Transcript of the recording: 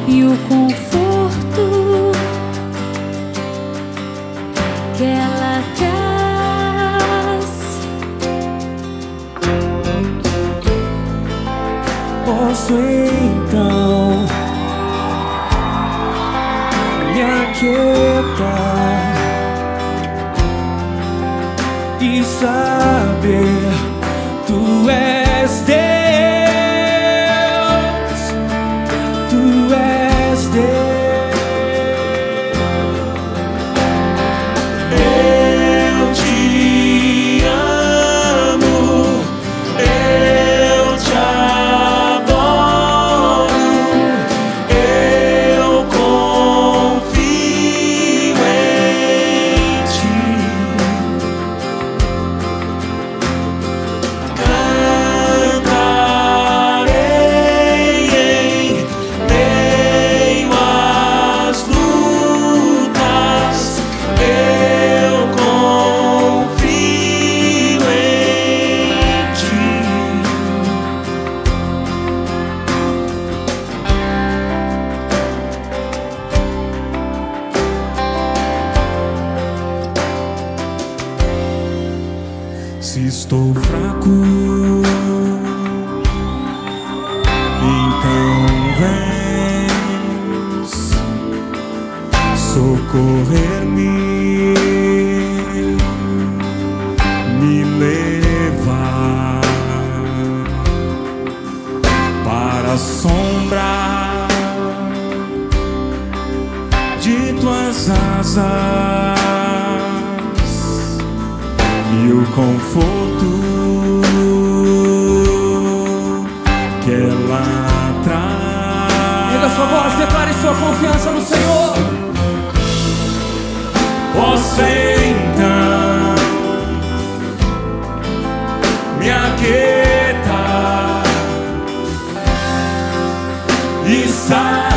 e o conforto que ela traz. Posso então me aquietar e saber Tu és Deus, Tu és Deus. Eu te amo, eu te adoro, eu confio em Ti. Se estou fraco, então vens socorrer-me, me levar para a sombra de Tuas asas e o conforto que ela traz. Erga sua voz, declare sua confiança no Senhor. Posso então me aquietar e saber